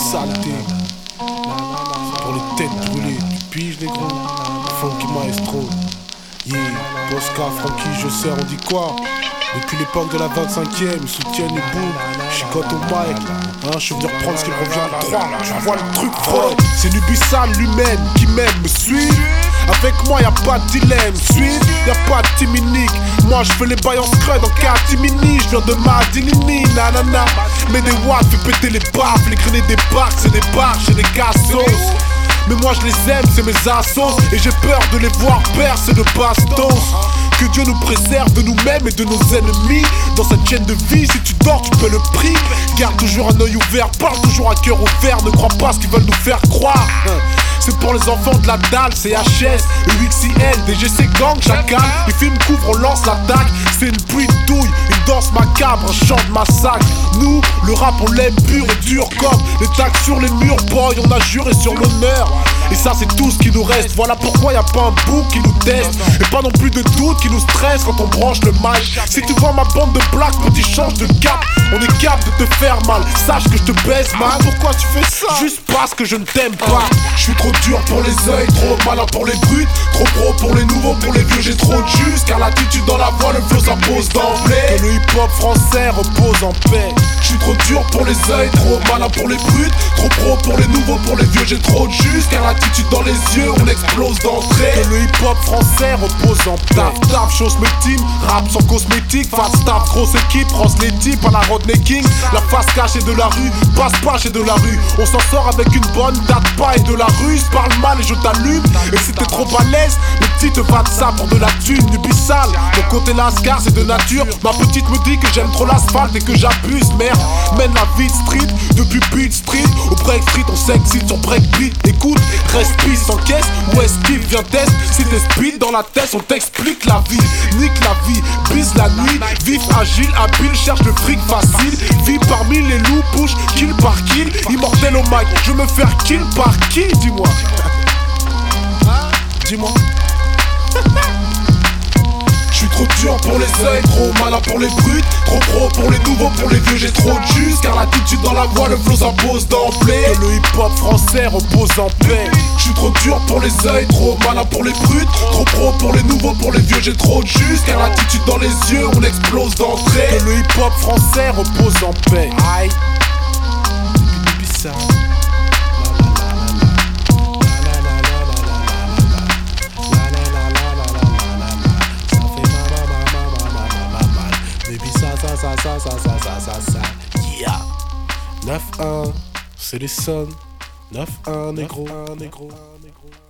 saleté. Pour les têtes brûlées, tu piges négro. Funky Maestro. Yeah, Posca, Frankie, je sais, on dit quoi? Depuis l'époque de la 25e, ils soutiennent les boules, chicote au mic, hein, je suis venu reprendre ce qu'il revient à 3, tu vois le truc frôle. C'est Nubisal lui-même qui m'aime, me suit. Avec moi y'a pas de dilemme, suite, y'a pas de timinique. Moi je fais les bails en scrud en catimini, je viens de Madinini, nanana. Mais des watts fait péter les baffes, les grenades des barques, c'est des barches et des cassos. Mais moi je les aime, c'est mes assos, et j'ai peur de les voir percer de bastos. Que Dieu nous préserve de nous-mêmes et de nos ennemis. Dans cette chaîne de vie, si tu dors, tu paies le prix. Garde toujours un œil ouvert, parle toujours à cœur ouvert. Ne crois pas ce qu'ils veulent nous faire croire. C'est pour les enfants de la dalle, CHS, UXIL, DGC Gang, Chacal. Les films couvrent, on lance l'attaque. C'est une pluie de douille, une danse macabre, un chant de massacre. Nous, le rap, on l'aime pur et dur comme les tags sur les murs, boy, on a juré sur l'honneur. Et ça c'est tout ce qui nous reste. Voilà pourquoi y'a pas un bouc qui nous teste, et pas non plus de doute qui nous stresse quand on branche le mic. Si tu vois ma bande de blagues, petit change de cap. On est capable de te faire mal, sache que je te baise man. Pourquoi tu fais ça? Juste parce que je ne t'aime pas. Je suis trop dur pour les œils, trop malin pour les brutes, trop pro pour les nouveaux, pour les vieux j'ai trop de jus. Car l'attitude dans la voix, le flow s'impose d'emblée. Que le hip hop français repose en paix. Je suis trop dur pour les œils, trop malin pour les brutes, trop pro pour les nouveaux, pour les vieux j'ai trop de jus. Car l'attitude dans les yeux, on explose d'entrée. Que le hip hop français repose en paix. Taf, chose mes team, rap sans cosmétique, fast staff, grosse équipe, France les types à la Rodney King. La face cachée de la rue, passe pas chez de la rue. On s'en sort avec une bonne date pas et de la ruse. Parle mal et je t'allume. Et si t'es trop à l'aise, le petit te va de ça pour de la thune. Nubisal, mon côté lascar c'est de nature. Ma petite me dit que j'aime trop l'asphalte et que j'abuse. Merde, mène la vie de street, depuis Beat Street au Break Street, on s'excite sur Breakbeat. Écoute, respire sans caisse, où est-ce qu'il vient test? Si t'es speed dans la tête, on t'explique la vie. Nique la vie, bise la nuit, vif, agile, habile, cherche le fric facile. Vie parmi les loups, push, kill par kill. Immortel au mic, je veux me faire kill par qui? Dis-moi. Dis-moi. Je suis trop dur pour les œils, trop malin pour les brutes, trop pro pour les nouveaux, pour les vieux j'ai trop de jus. Car l'attitude dans la voix, le flow s'impose d'emblée. Que le hip hop français repose en paix. Je suis trop dur pour les œils, trop malin pour les brutes, trop pro pour les nouveaux, pour les vieux j'ai trop de jus. Car l'attitude dans les yeux, on explose d'entrée. Que le hip hop français repose en paix. Aïe. Bizarre. Ça. Yeah. 9-1, c'est les sons. 9-1, négro.